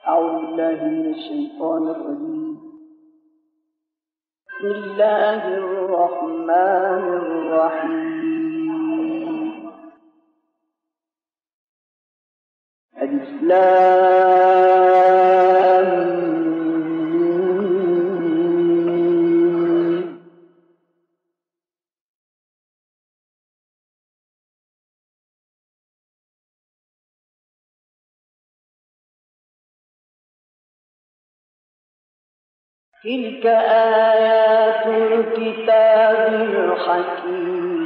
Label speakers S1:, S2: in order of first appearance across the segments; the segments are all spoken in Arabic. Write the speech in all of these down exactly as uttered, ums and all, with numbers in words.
S1: أعوذ بالله من الشيطان الرجيم. بسم الله الرحمن الرحيم. ألف لام ميم. تلك آيات الكتاب الحكيم.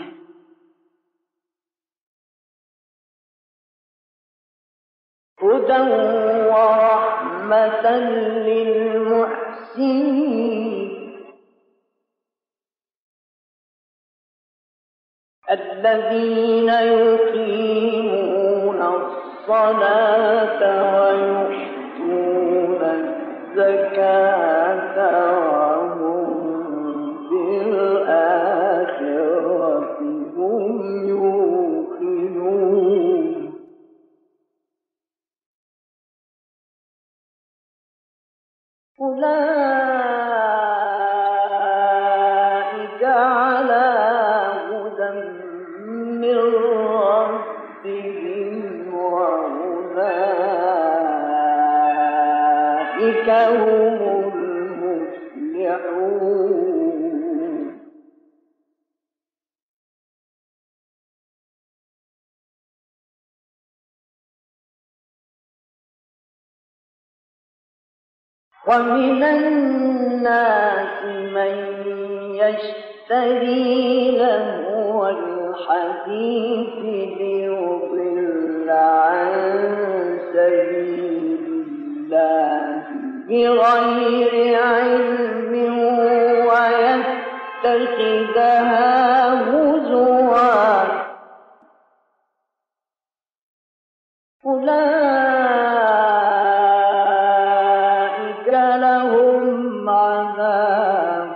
S1: هدى ورحمة للمحسنين الذين يقيمون الصلاة ويؤتون الزكاة وهم بالآخرة هم يوقنون. أولئك على هدى من ربهم وأولئك هم المفلحون. ومن الناس من يشتري لهو الحديث ليضل عن سبيل الله بغير علم ويتخذها هزوا. أولئك لهم عذاب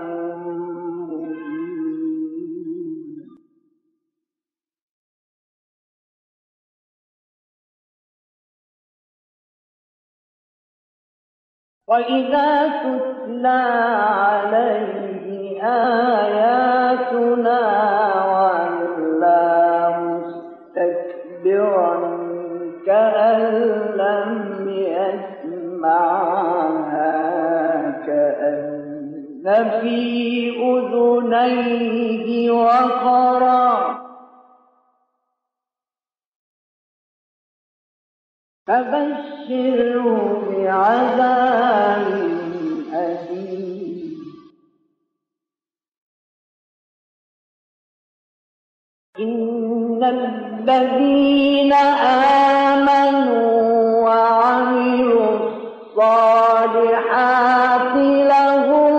S1: مهين. وإذا تتلى عليه آياتنا ولى مستكبرا كأن لم يسمعها كأن في أذنيه وقرا. فبشره بعذاب أليم. إن الذين آمنوا وعملوا الصالحات لهم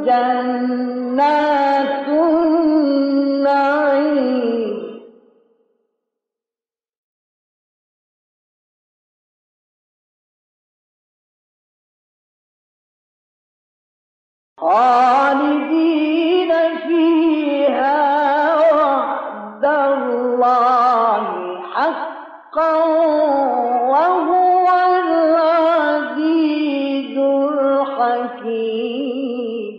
S1: جنات النعيم خالدين فيها وعد الله حقا وهو العزيز الحكيم.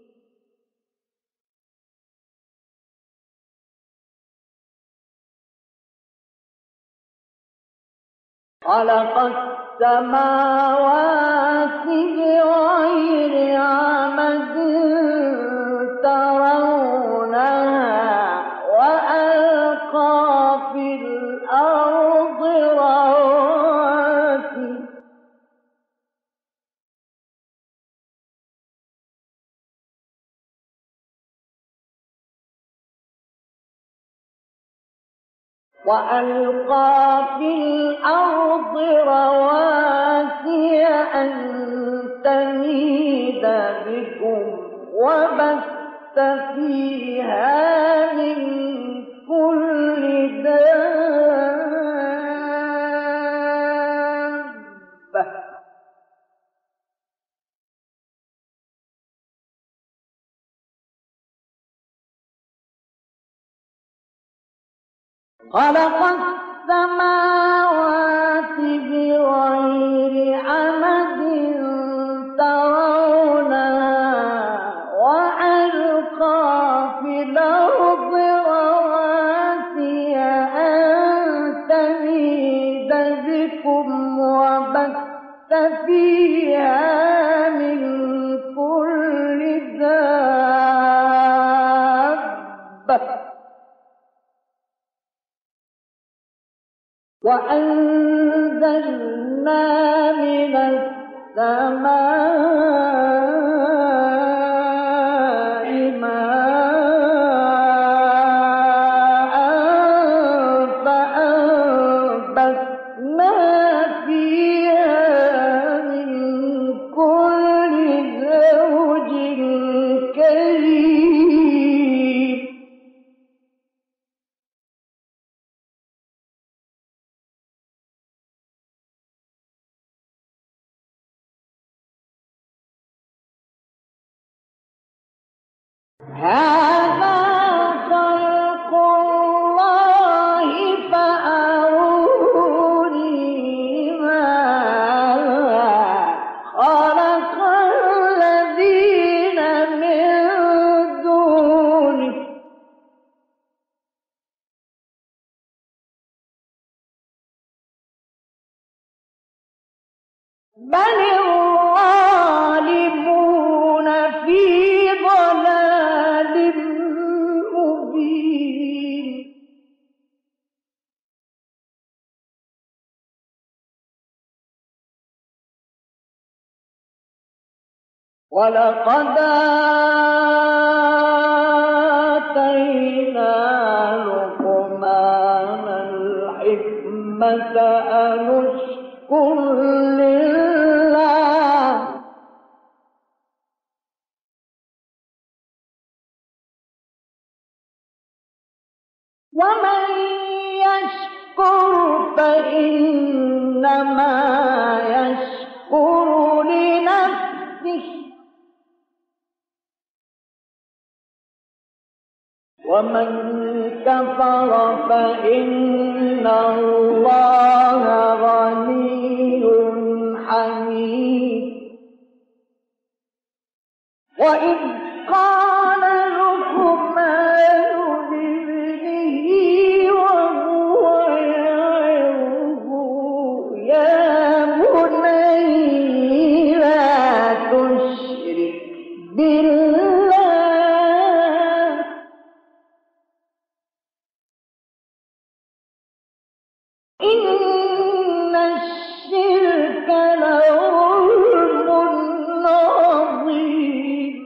S1: خلق السماوات بغير عمد ترونها وألقى في الأرض رواسي وألقى في الأرض رواسي أن تميد بكم وبث فيها من كل دابة خلق السماوات بغير عمد وبث فيها من كل دابة وأنزلنا من السماء ماء فأنبتنا فيها من كل زوج كريم هذا خلق الله فأروني ماذا خلق الذين من دونه بل الظالمون في ضلال مبين ولقد آتينا لقمان الحكمة أن اشكر لله ومن يشكر فإنما يشكر لنفسه ومن كفر فإن الله غني حميد وإذ قال لقمان لابنه وهو يعظه يا بني لا تشرك بالله إن الشرك لظلم عظيم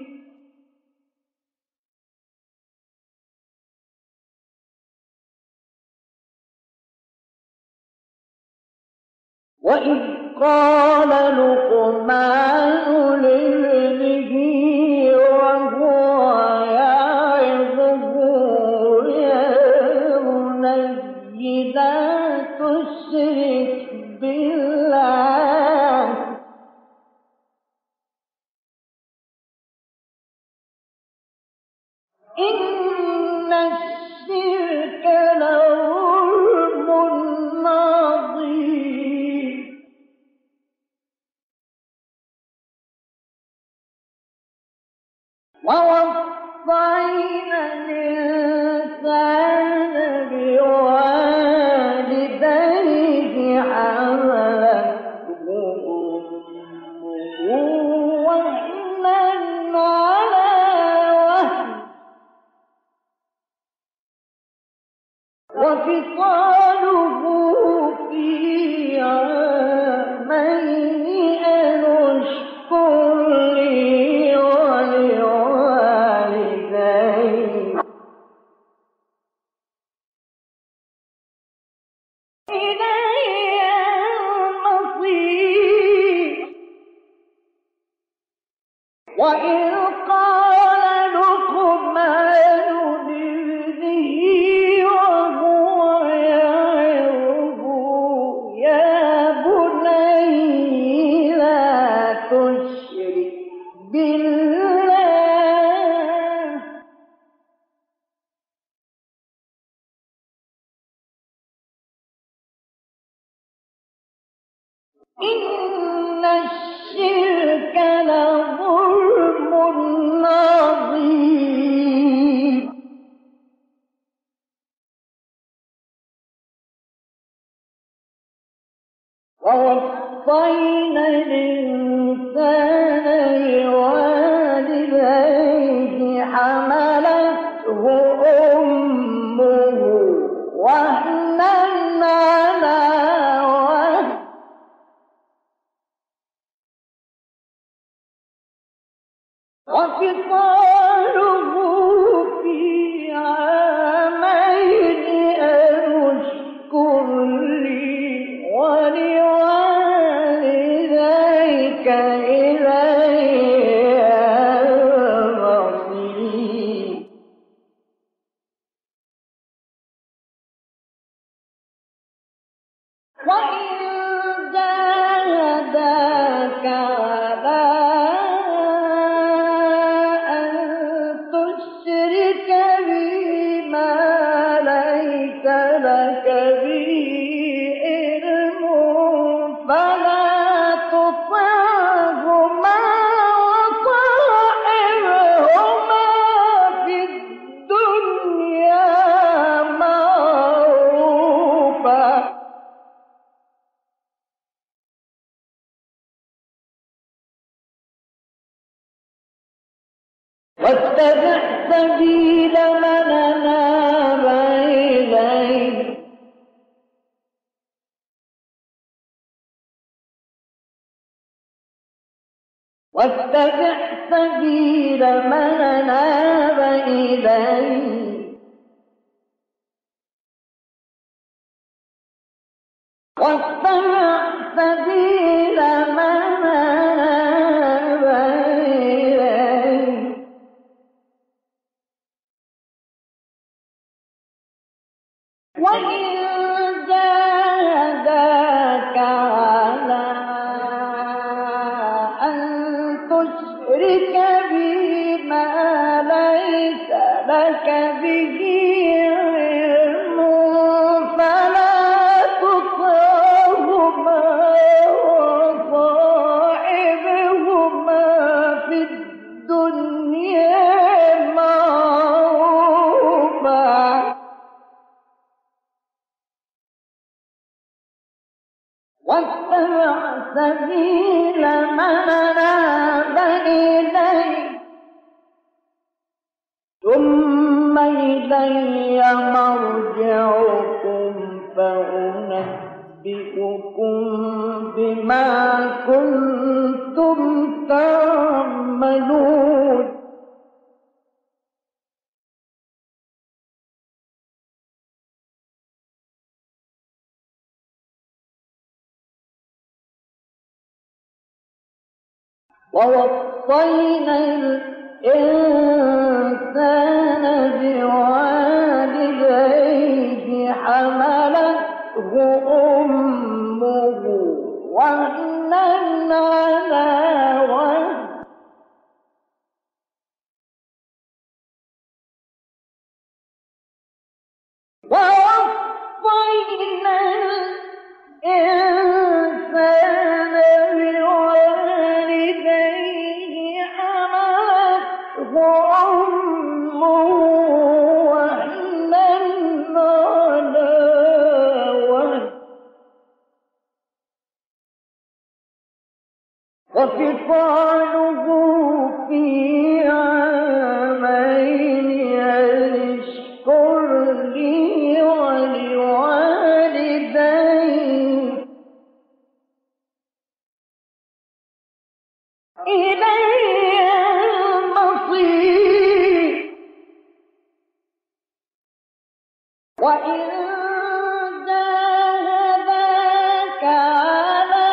S1: وإذ قال لقمان لابنه وهو يعظه يا بني لا تشرك بالله إن الشرك لظلم عظيم ووصينا الإنسان بوالديه حملته أمه وهنا على وهن وفصاله في عامين أن اشكر لي ولوالديك إلي المصير وإذ قال لقمان لابنه وهو يعظه يا بني لا تشرك بالله إن الشرك لظلم عظيم ووصى ووصينا الإنسان بوالديه حملته أمه وهنا على وهن وفصاله في عامين أن اشكر لي ولوالديك إلي المصير وإن جاهداك على أن تشرك بي ما ليس لك به علم فلا تطعهما وصاحبهما في الدنيا معروفا واتبع سبيل من أناب إلي واتبع سبيل من أناب إلي واتبع سبيل من أناب إلي وإن جاهداك على أن تشرك بي ما ليس لك به علم فلا تطعهما وصاحبهما في الدنيا معروفا واتبع سبيل من أناب إلي ثم إلي مرجعكم فأنبئكم بما كنتم تعملون ووصينا الإنسان بوالديه حملته أمه وهنا على وهن ووصينا الإنسان بوالديه حملته أمه وهنا على وهن وفصاله في عامين أن اشكر لي ولوالديك إلي المصير وإن جاهداك على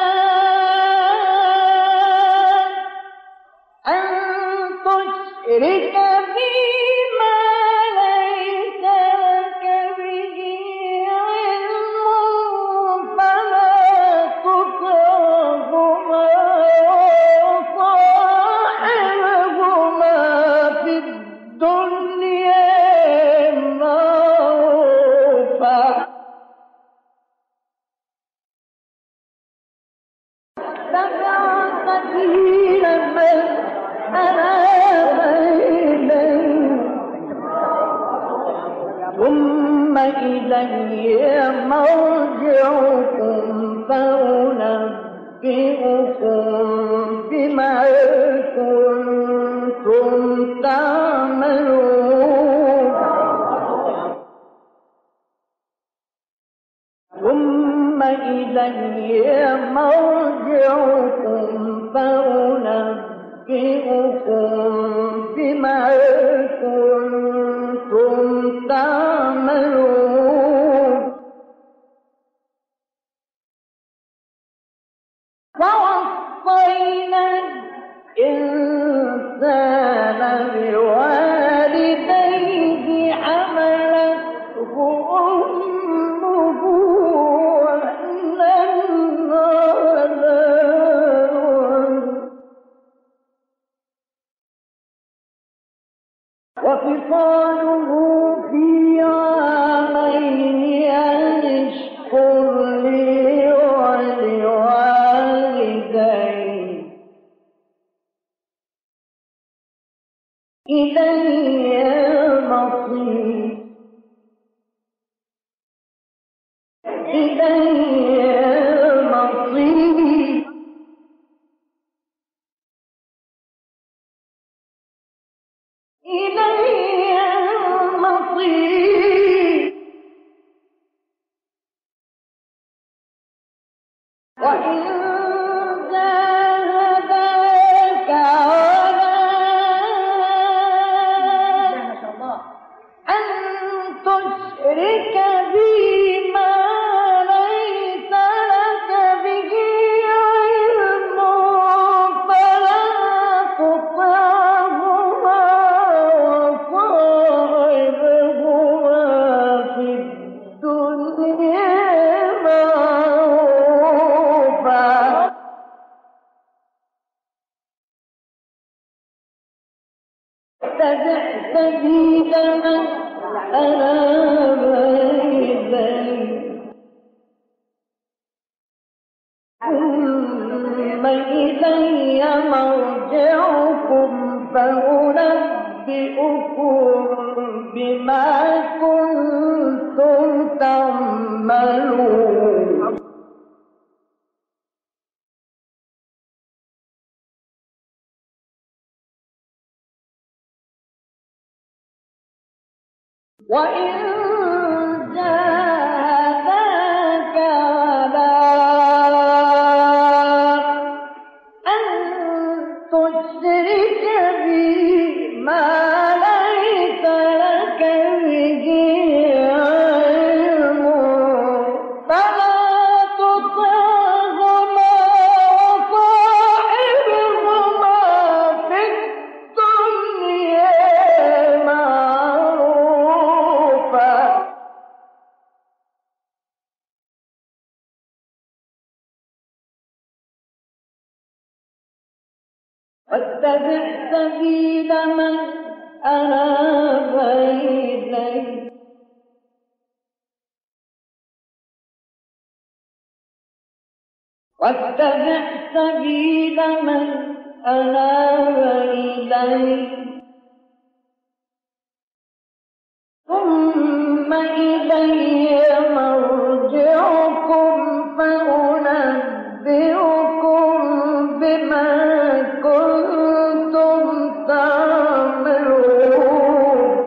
S1: أن تشرك بي ما ليس لك به علم فلا تطعهما وصاحبهما في الدنيا معروفا واتبع سبيل من أناب إلي ثم إلي مرجعكم فأنبئكم بما كنتم تعملون ثم إلي مرجعكم فأنبئكم بما كنتم تعملون ووصينا الإنسان بوالديه حملته أمه وهنا على وفصاله في عامين أن اشكر لي ولوالديك إلي المصير إلي المصير إلي المصير وإن جاهداك على أن تشرك بي ما ليس لك به علم فلا تطعهما وصاحبهما في الدنيا معروفا اتبع سبيل من أناب إليه ثم إلي مرجعكم فأنبئكم بما كنتم تعملون وإن جاهداك على أن تشرك بي ما ليس لك به علم فلا تطعهما وصاحبهما في الدنيا معروفا واتبع سبيل من أناب إليه واتبع سبيل من أناب إليه ثم إلي مرجعكم فأنبئكم بما كنتم تعملون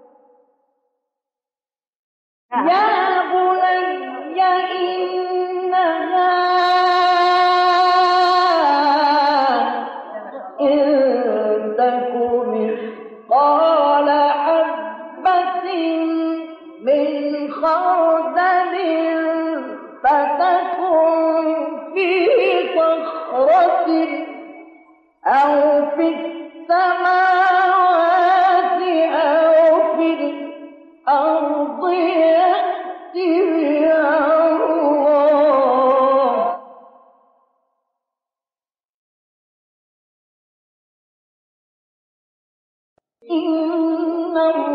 S1: يا بني إنها إن تك مثقال حبة من خردل فتكن في صخرة أو في السماوات أو في الأرض يأت بها الله إن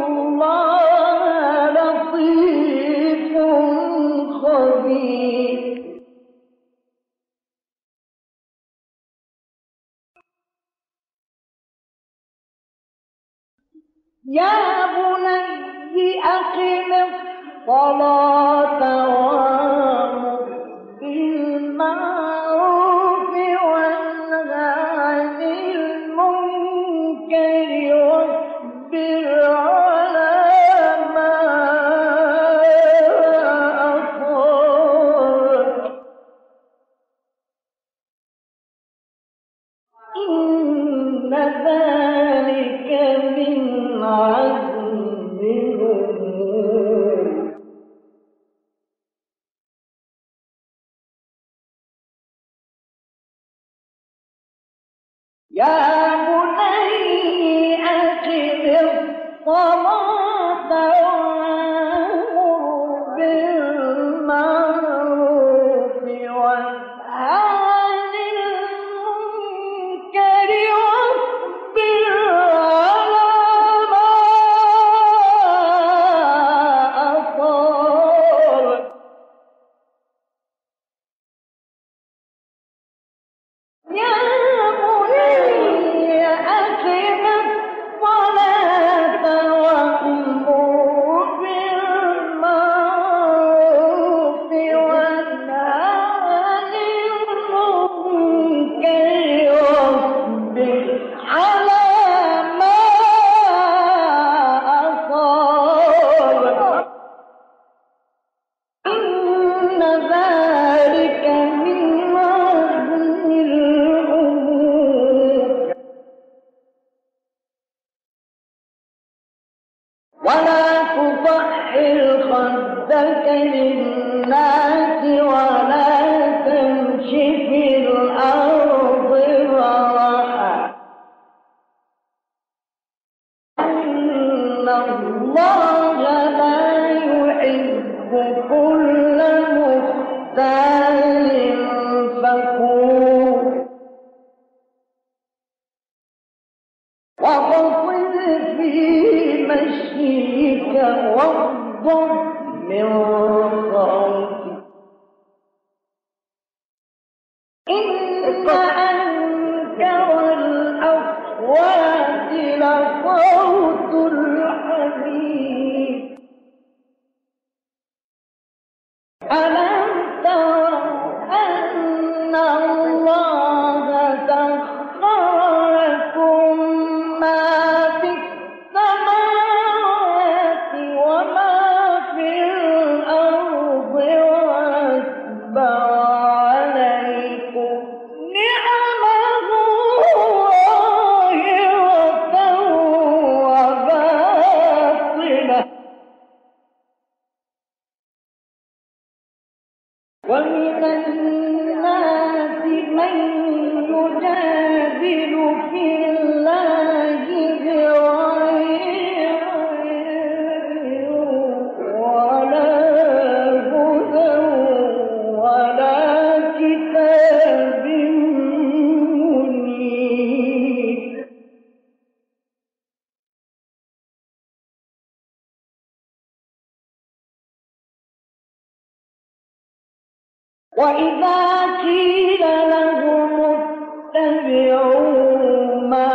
S1: الله لطيف خبير يا بني أقم الصلاة وأمر بالمعروف ذلك من عزم الأمور. يا بني أقم الصلاة وأمر بالمعروف وانه عن المنكر واصبر على ما أصابك. يا ولا تصحر خدك للناس ولا تمش في الأرض مرحا إن الله لا يحب كل مختال فخور. وقصد في مشيك واغضب من صوتك إن أنكر الأصوات لصوت الحمير. ألم تر أن الله سخر لكم ما في السماوات وما في الأرض وأسبغ عليكم نعمه ظاهرة وباطنة ومن الناس من يجادل في الله بغير علم ولا هدى ولا كتاب منير. وإذا قيل لهم اتبعوا ما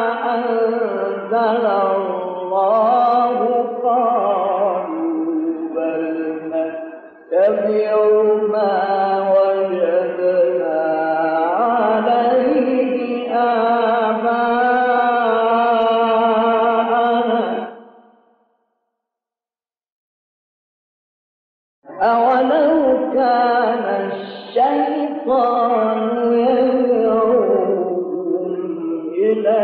S1: أنزل الله قالوا بل نتبع ما وجدنا عليه آباءنا أولو كان الشيطان يدعوهم إلى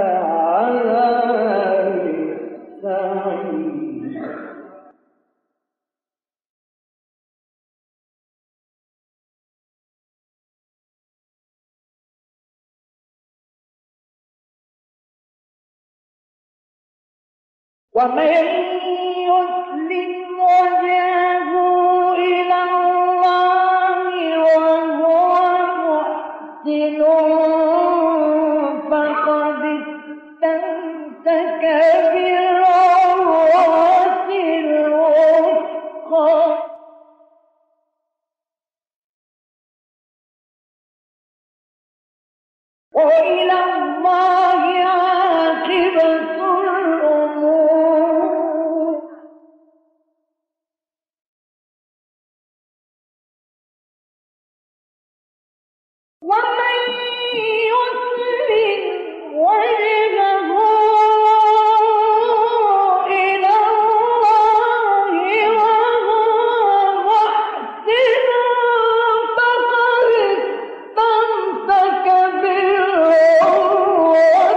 S1: عذاب السعير. ومن يسلم وجهه إلى الله وهو محسن فقد استمسك بالعروة الوثقى وإلى الله عاقبة الأمور. ومن يسلم وجهه إلى الله وهو محسن فقد استمسك بالعروة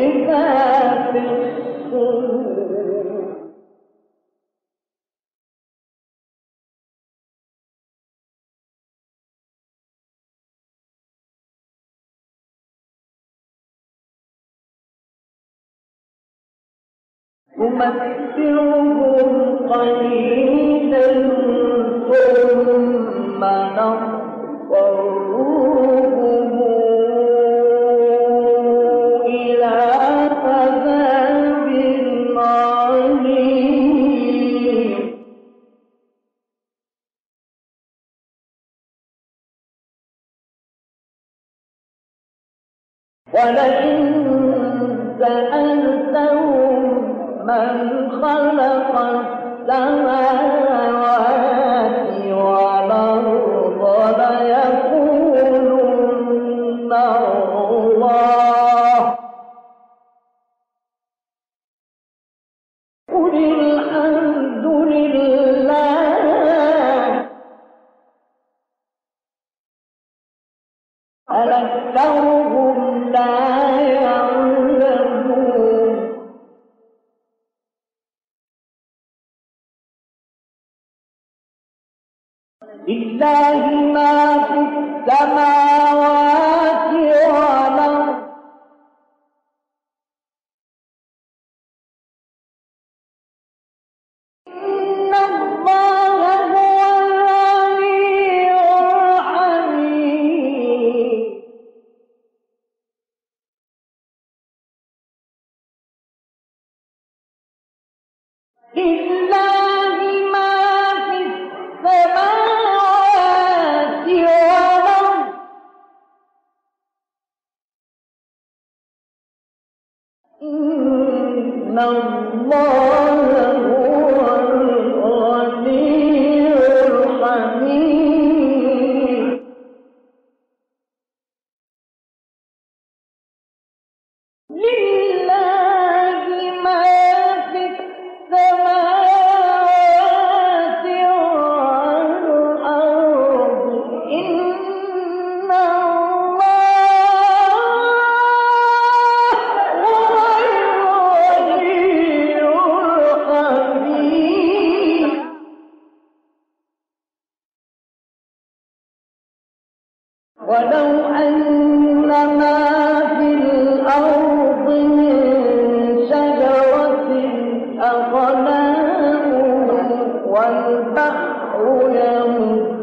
S1: ذات الصدور نمتعهم قليلا ثم نضطرهم إلى عذاب عليم ولئن سألتهم من خلق السماوات والأرض ليقولن الله قل الحمد لله بل أكثرهم لا يعلمون لله ما في السماوات والأرض إن الله هو الغني الحميد لله ما في السماوات والأرض إن الله هو الغني الحميد لله ما في السماوات والأرض إن الله هو الغني الحميد ولو أن ما في الأرض من شجرة أقلام والبحر يمده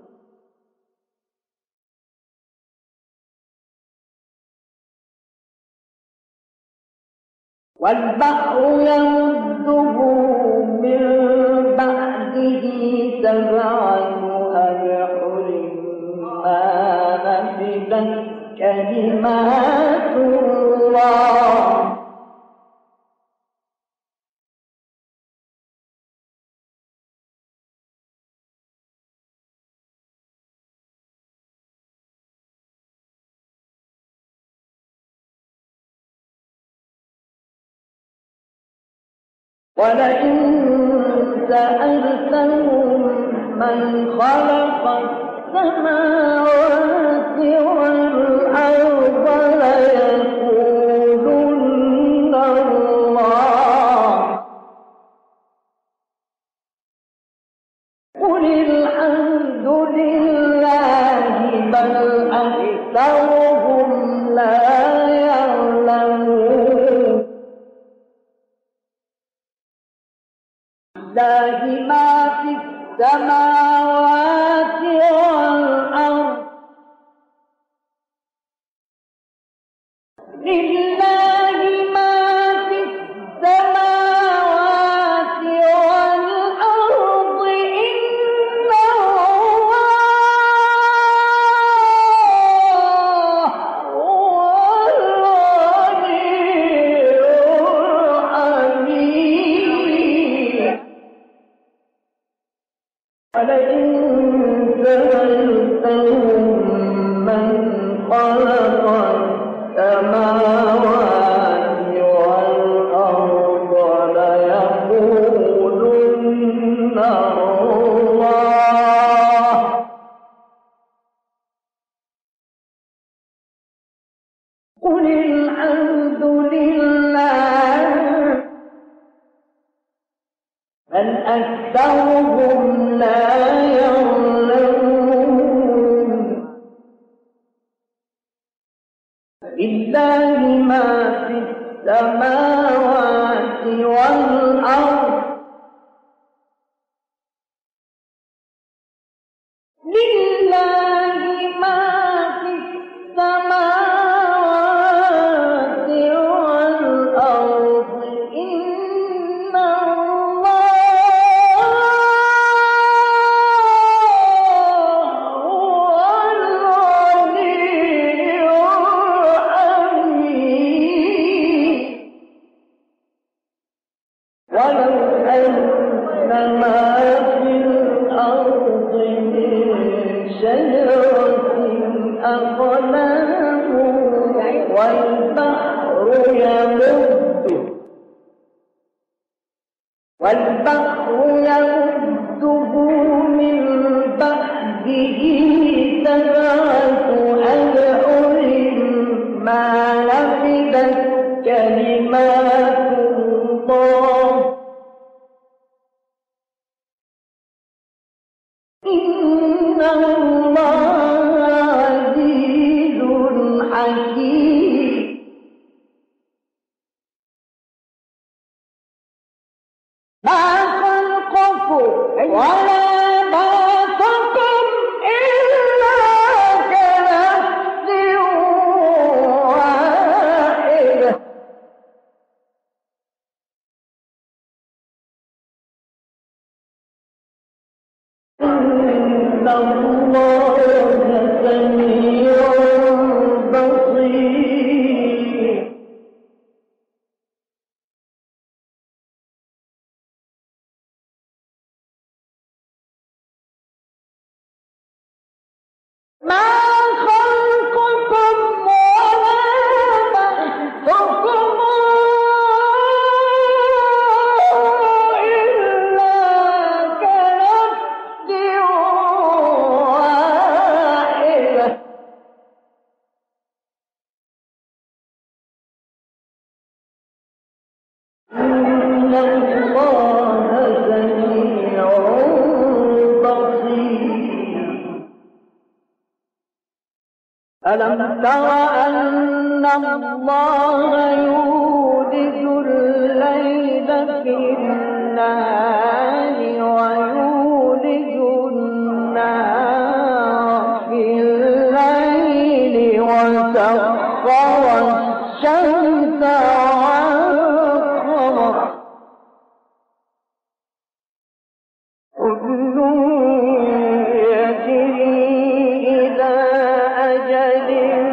S1: والبحر يمده من بعده سبعة أبحر ما نفدت كلمات الله ولئن سألتهم من خلق السماوات والأرض ليقولن الله قل الحمد لله بل أكثرهم لا يعلمون لله ما في السماوات والأرض لله ما في السماوات والأرض إن الله هو الغني الحميد ولئن السماوات والأرض لله ما في السماوات والأرض إن الله هو الغني الحميد ولو أن ما في الأرض من شجرة أقلام والبحر يمده والبحر يمده من بعده سبعة أبحر ما نفدت كلمات الله إن الله عزيز حكيم ما خلقكم ولا بعثكم إلا كنفس واحدة إن الله سميع بصير ما خلقكم ولا بعثكم إلا كنفس واحدة إن الله سميع بصير ألم تر أن الله يولج الليل في النهار ويولج النهار في الليل وسخر الشمس والقمر كل يجري إلى أجل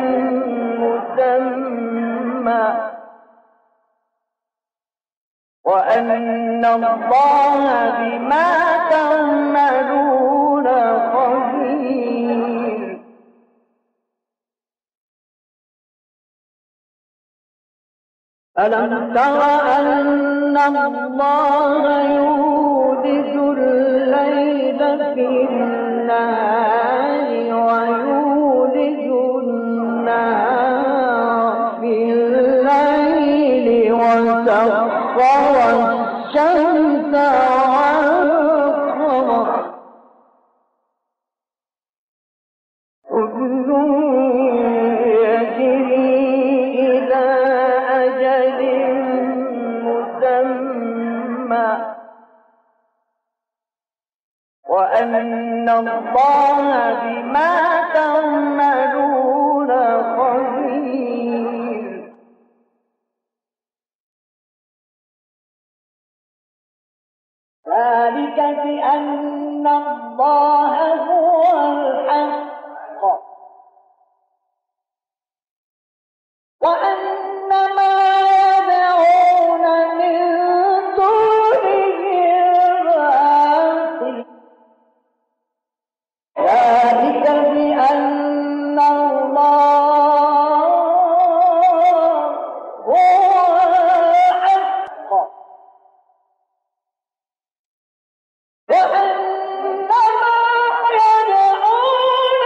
S1: مسمى وأن الله بما تعملون خبير ألم تر أن الله يولج الليل في النهار ويولج النهار في الليل وسخر الشمس والقمر كل يجري إلى أجل مسمى وأن الله بما تعملون خبير ذلك بأن الله هو الحق وأن ما يدعون من دونه الباطل ذلك بأن الله هو الحق وأن ما يدعون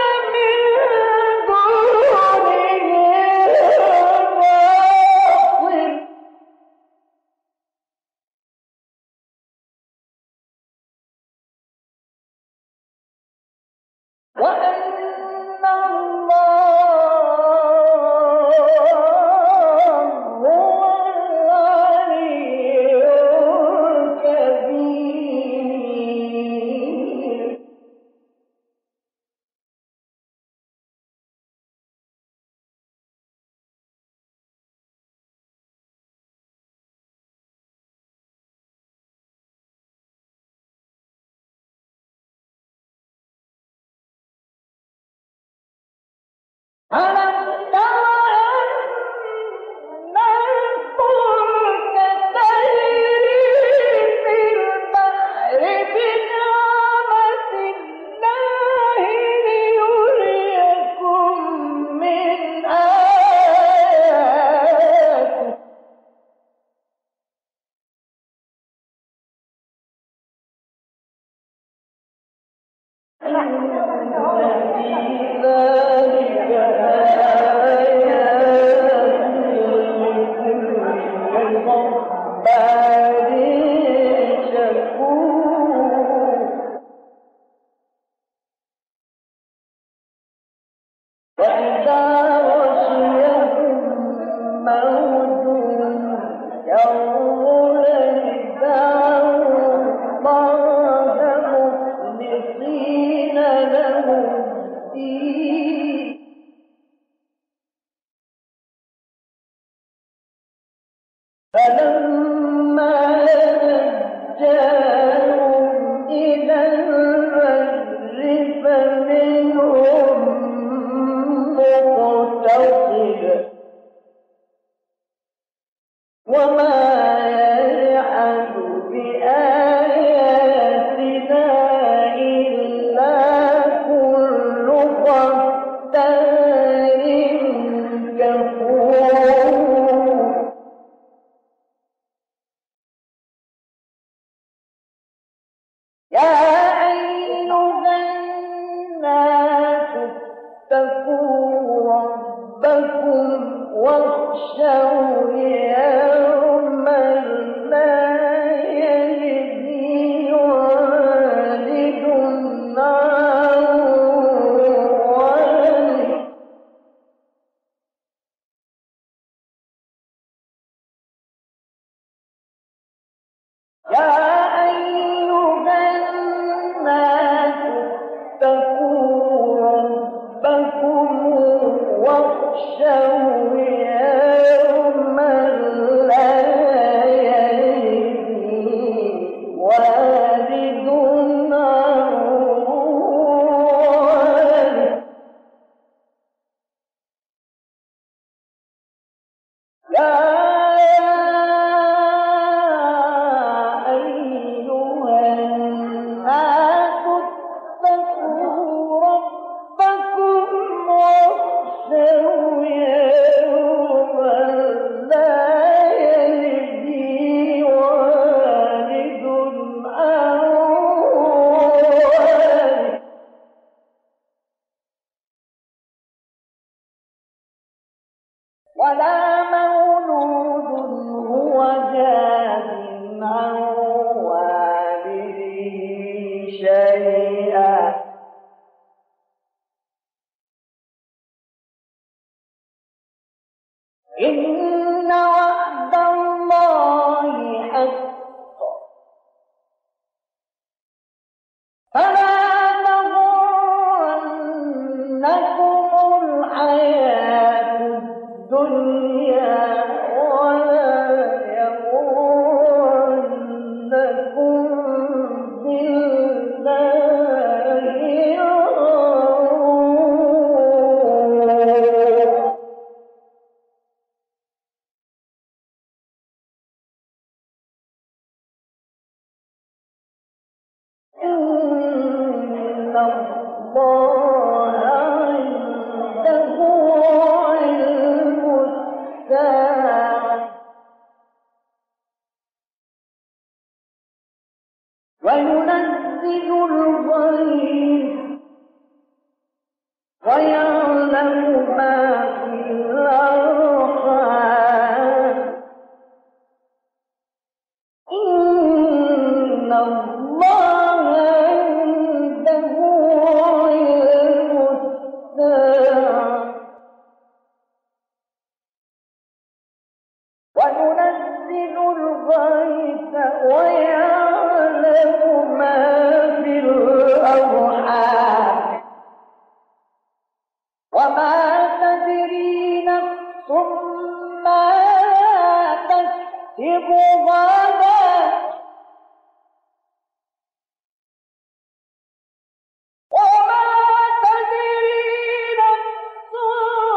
S1: وما تدري نفس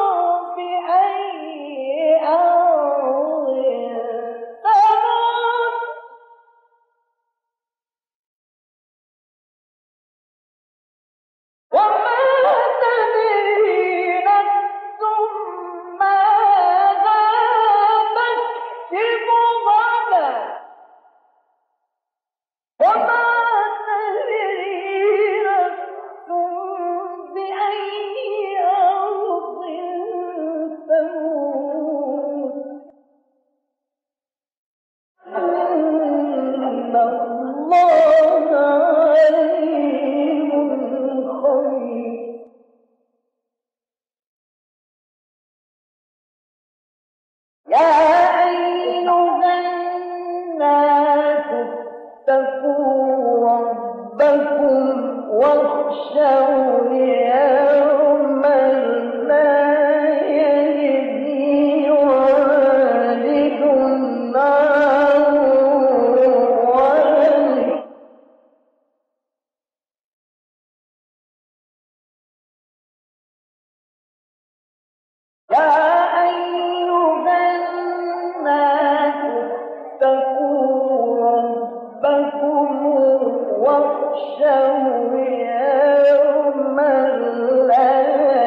S1: الله عليم خبير. يا أيها الناس اتقوا ربكم واخشوا يوما لا يجزي والد عن ولده يا أيها الناس اتقوا ربكم واخشوا يوما لا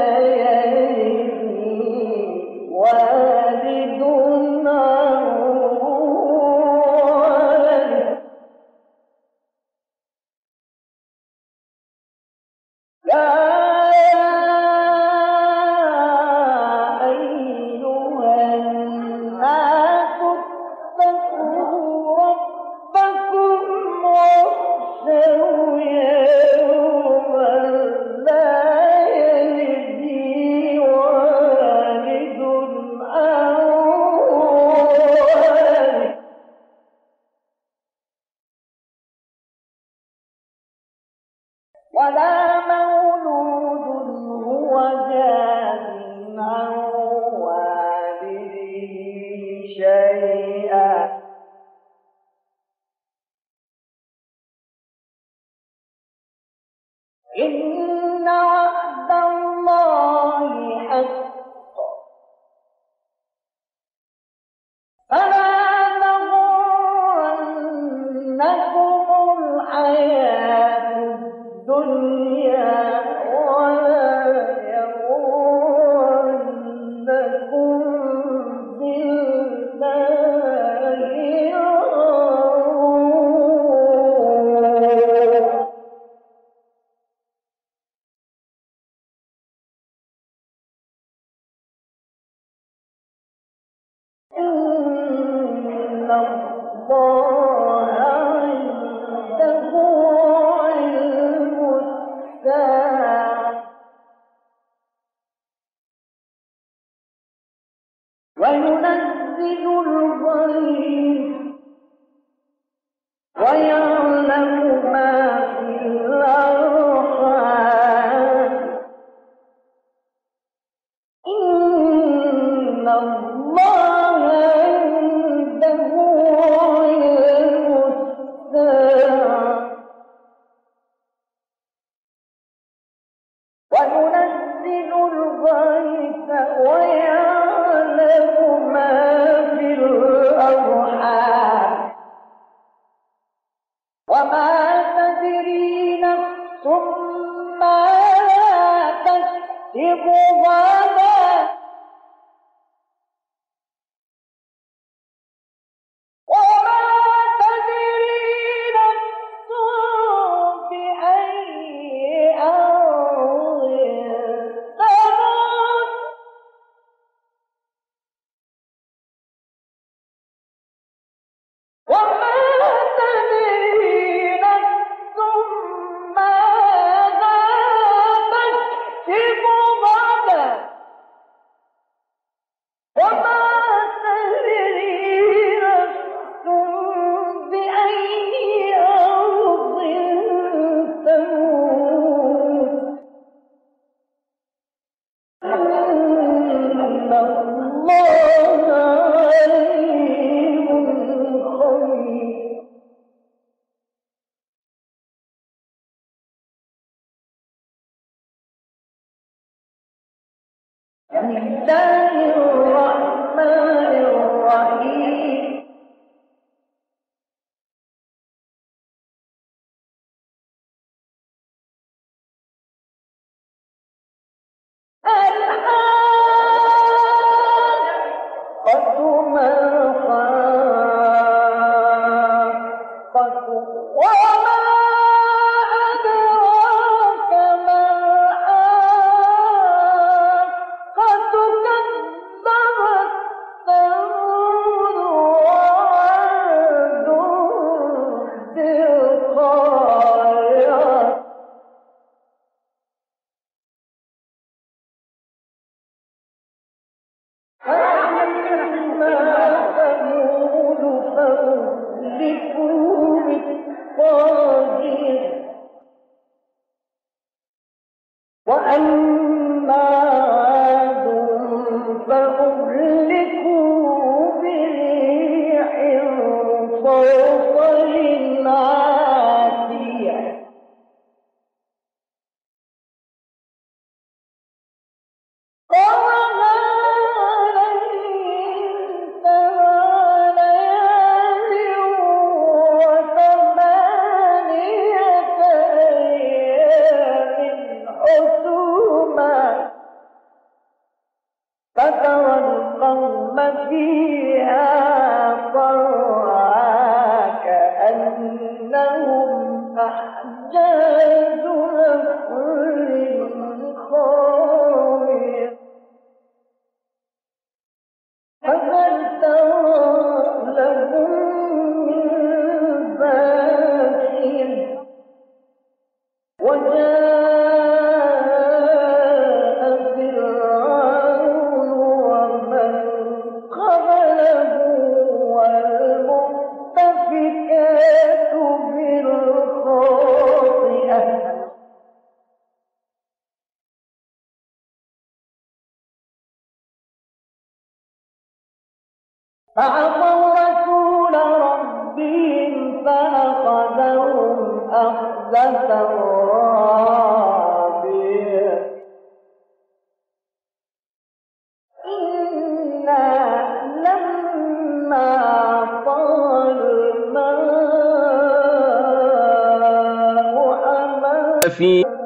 S1: يجزي والد عن ولده يا أيها الناس اتقوا ربكم واخشوا يوما لا يجزي والد عن ولده ولا مولود هو جاز عن والده شيئا إن وعد الله حق فلا تغرنكم الحياة الدنيا ولا يغرنكم بالله الغرور. إن الله عنده علم الساعة وينزل الغيث ويعلم ما في الأرحام إن الله عنده علم الساعة وينزل الغيث ويعلم ما في الأرحام وما تدري نفس ماذا تكسب غدا وما تدري نفس بأي أرض تموت وما تدري نفس ماذا تكسب غدا وما تدري نفس بأي أرض تموت إن الله عليم خبير. بسم الله الرحمن الرحيم الحاقة ما الحاقة وما أدراك ما الحاقة كذبت ثمود فأهلكوا بالطاغية وأما عاد فأهلكوا بريح صرصر عاتية فترى القوم فيها صرعى كأنهم أعجاز نخل خاوية فهل ترى لهم من باقية وجاء فرعون ومن قبله والمؤتفكات بالخاطئة فعصوا رسول ربهم فأخذهم أخذة رابية إنا لما طال الماء حملنا